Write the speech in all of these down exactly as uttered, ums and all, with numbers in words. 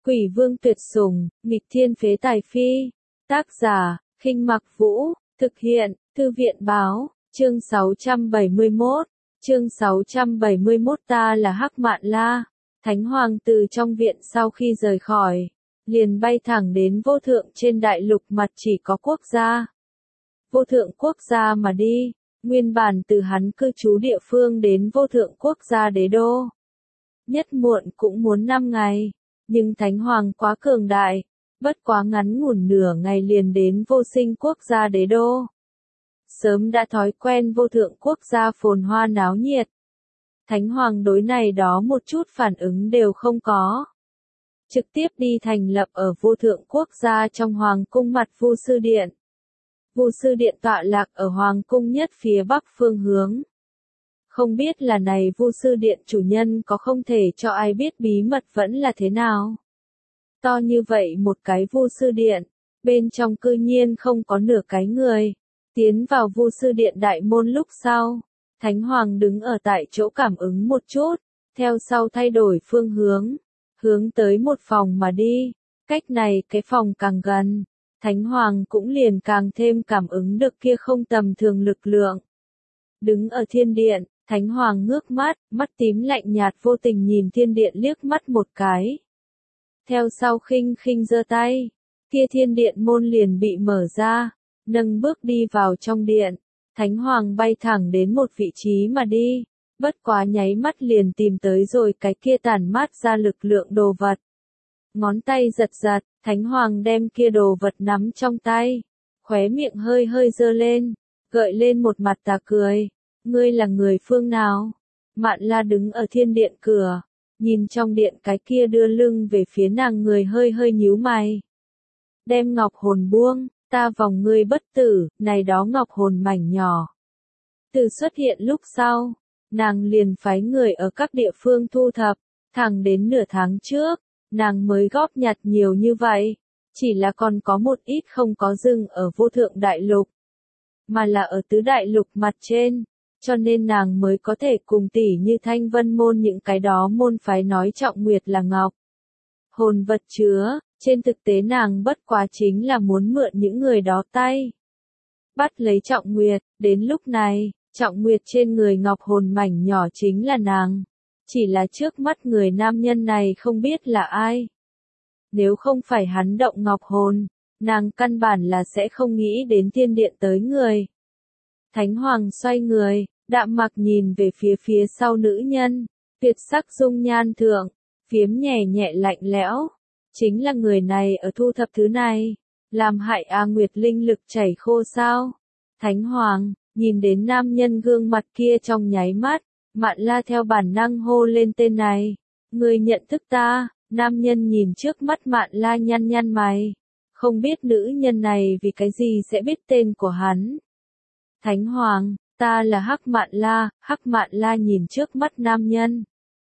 Quỷ vương tuyệt sủng, nghịch thiên phế tài phi. Tác giả, Khinh Mặc Vũ, thực hiện, Thư viện báo, chương sáu trăm bảy mươi mốt, chương sáu trăm bảy mươi mốt ta là Hắc Mạn La. Thánh Hoàng từ trong viện sau khi rời khỏi, liền bay thẳng đến vô thượng trên đại lục mặt chỉ có quốc gia. Vô thượng quốc gia mà đi, nguyên bản từ hắn cư trú địa phương đến vô thượng quốc gia đế đô. Nhất muộn cũng muốn năm ngày, nhưng Thánh Hoàng quá cường đại, bất quá ngắn ngủn nửa ngày liền đến vô sinh quốc gia đế đô. Sớm đã thói quen vô thượng quốc gia phồn hoa náo nhiệt. Thánh Hoàng đối này đó một chút phản ứng đều không có. Trực tiếp đi thành lập ở vô thượng quốc gia trong Hoàng cung mặt Vu Sư Điện. Vu Sư Điện tọa lạc ở Hoàng cung nhất phía bắc phương hướng. Không biết là này Vu Sư Điện chủ nhân có không thể cho ai biết bí mật vẫn là thế nào. To như vậy một cái Vu Sư Điện, bên trong cư nhiên không có nửa cái người. Tiến vào Vu Sư Điện đại môn lúc sau, Thánh Hoàng đứng ở tại chỗ cảm ứng một chút, theo sau thay đổi phương hướng, hướng tới một phòng mà đi. Cách này cái phòng càng gần, Thánh Hoàng cũng liền càng thêm cảm ứng được kia không tầm thường lực lượng. Đứng ở thiên điện, Thánh Hoàng ngước mắt, mắt tím lạnh nhạt vô tình nhìn thiên điện liếc mắt một cái. Theo sau khinh khinh giơ tay, kia thiên điện môn liền bị mở ra, nâng bước đi vào trong điện. Thánh Hoàng bay thẳng đến một vị trí mà đi, bất quá nháy mắt liền tìm tới rồi cái kia tản mát ra lực lượng đồ vật. Ngón tay giật giật, Thánh Hoàng đem kia đồ vật nắm trong tay, khóe miệng hơi hơi giơ lên, gợi lên một mặt tà cười. Ngươi là người phương nào? Mạn La đứng ở thiên điện cửa, nhìn trong điện cái kia đưa lưng về phía nàng người hơi hơi nhíu mày. Đem ngọc hồn buông, ta vòng ngươi bất tử, này đó ngọc hồn mảnh nhỏ. Từ xuất hiện lúc sau, nàng liền phái người ở các địa phương thu thập, thẳng đến nửa tháng trước, nàng mới góp nhặt nhiều như vậy, chỉ là còn có một ít không có dừng ở vô thượng đại lục, mà là ở tứ đại lục mặt trên, cho nên nàng mới có thể cùng tỷ như Thanh Vân môn những cái đó môn phái nói Trọng Nguyệt là ngọc hồn vật chứa. Trên thực tế nàng bất quá chính là muốn mượn những người đó tay bắt lấy Trọng Nguyệt. Đến lúc này, Trọng Nguyệt trên người ngọc hồn mảnh nhỏ chính là nàng. Chỉ là trước mắt người nam nhân này không biết là ai. Nếu không phải hắn động ngọc hồn, nàng căn bản là sẽ không nghĩ đến thiên điện tới người. Thánh Hoàng xoay người, đạm mặc nhìn về phía phía sau nữ nhân, tuyệt sắc dung nhan thượng, phiếm nhẹ nhẹ lạnh lẽo. Chính là người này ở thu thập thứ này, làm hại A Nguyệt linh lực chảy khô sao? Thánh Hoàng, nhìn đến nam nhân gương mặt kia trong nháy mắt, Mạn La theo bản năng hô lên tên này. Người nhận thức ta? Nam nhân nhìn trước mắt Mạn La nhăn nhăn mày, không biết nữ nhân này vì cái gì sẽ biết tên của hắn. Thánh Hoàng, ta là Hắc Mạn La. Hắc Mạn La nhìn trước mắt nam nhân,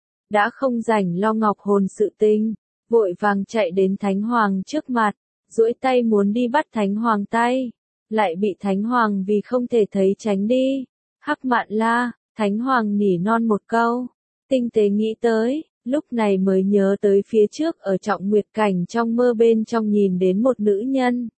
đã không rảnh lo ngọc hồn sự tình, vội vàng chạy đến Thánh Hoàng trước mặt, duỗi tay muốn đi bắt Thánh Hoàng tay, lại bị Thánh Hoàng vì không thể thấy tránh đi. Hắc Mạn La, Thánh Hoàng nỉ non một câu, tinh tế nghĩ tới, lúc này mới nhớ tới phía trước ở Trọng Nguyệt cảnh trong mơ bên trong nhìn đến một nữ nhân.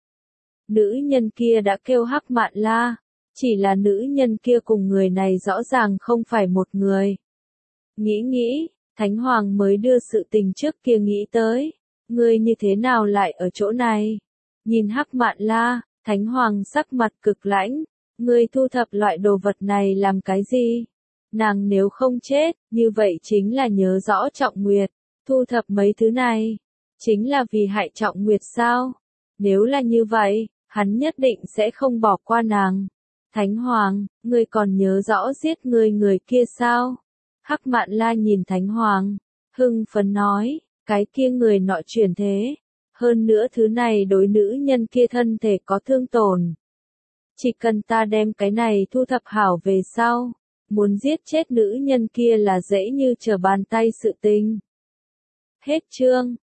Nữ nhân kia đã kêu Hắc Mạn La, chỉ là nữ nhân kia cùng người này rõ ràng không phải một người. Nghĩ nghĩ, Thánh Hoàng mới đưa sự tình trước kia nghĩ tới. Ngươi như thế nào lại ở chỗ này? Nhìn Hắc Mạn La, Thánh Hoàng sắc mặt cực lãnh. Ngươi thu thập loại đồ vật này làm cái gì? Nàng nếu không chết, như vậy chính là nhớ rõ Trọng Nguyệt. Thu thập mấy thứ này, chính là vì hại Trọng Nguyệt sao? Nếu là như vậy, hắn nhất định sẽ không bỏ qua nàng. Thánh Hoàng, ngươi còn nhớ rõ giết ngươi người kia sao? Hắc Mạn La nhìn Thánh Hoàng, hưng phấn nói, cái kia người nọ chuyển thế. Hơn nữa thứ này đối nữ nhân kia thân thể có thương tổn. Chỉ cần ta đem cái này thu thập hảo về sau, muốn giết chết nữ nhân kia là dễ như trở bàn tay sự tình. Hết chương.